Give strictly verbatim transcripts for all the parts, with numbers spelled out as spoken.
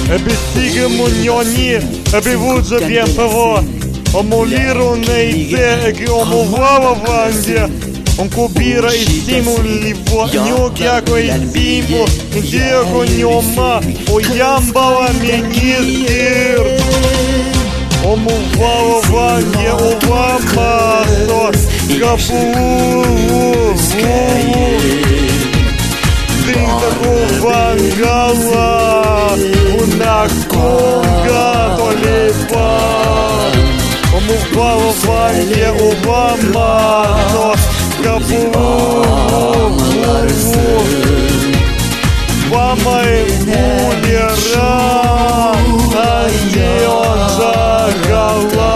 Besigă munioni, bevuță bien pavo. Omoliro neite che omovava vandia. Un cubira e stimoli vo nyogia ko e bimbo. India ko nyoma o yambala menir. Omovava vandia o vamaso. Kapu. Dinta ko vangala. Una conga tolepa. Omovava vandia o vamaso. Kapu. Vama e mulherá. Adeosa gala.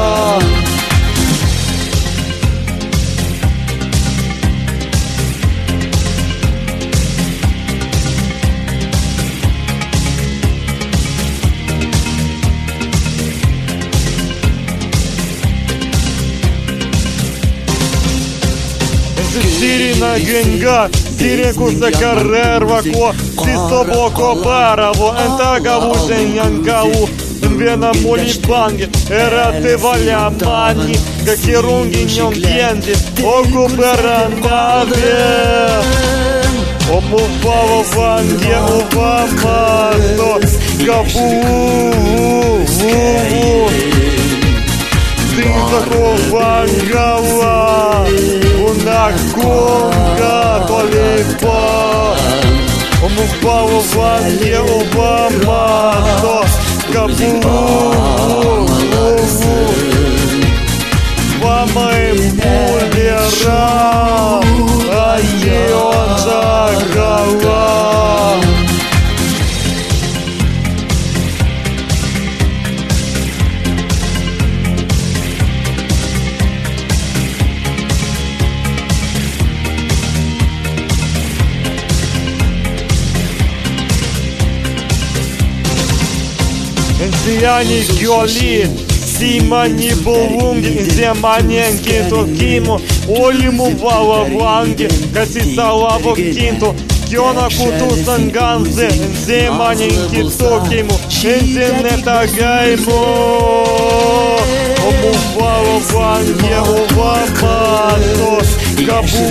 Sirina genga, sireko se carrerva ko, si sobo ko baravo, entagavu senyangavu, vena moli bangi, era te valja mani, ka kirungi njom bjendi, ogo beranave. Omuvavo vange uvamato, kapu, Dinta ko vangala. Una conga tolepa. Omovava vandia ovamato. Kapu. Vama e mulherá. Adeosa gala. Зияни гьоли, симани болунги, земаненки токимо, олиму вала ванги, касисала вокинто, кьона куту санганзе, земаненки токимо, энзене тагаймо. Омувала ванги, овамато, кабу.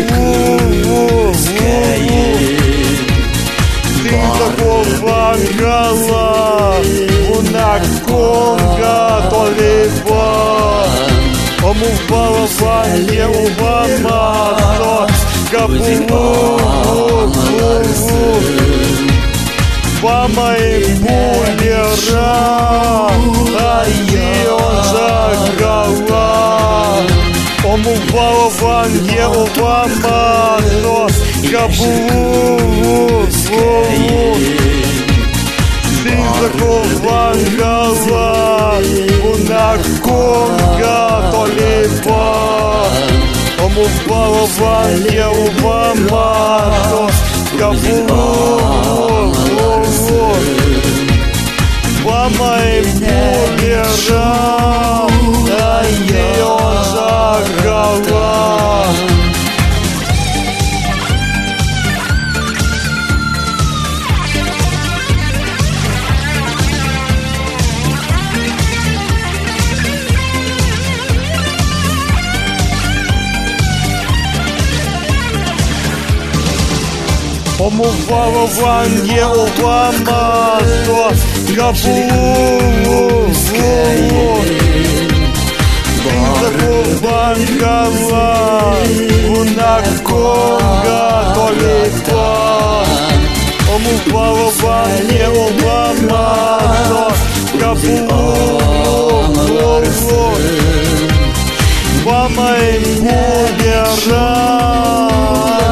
Dinta ko vangala. Una conga tolepa. Omovava vandia ovamato. Kapu. Vama e mulherá. Adeosa gala. Omovava vandia ovamato. Kapu. Dinta ko vangala. Una conga tolepa. Omovava vandia ovamato. Kapu. Vama e mulherá. Adeosa gala. Omovava vange ovamato. Kapu. Dinta ko vangala. Una conga tolepa. Omovava vange ovamato. Kapu. Vama e mulherá.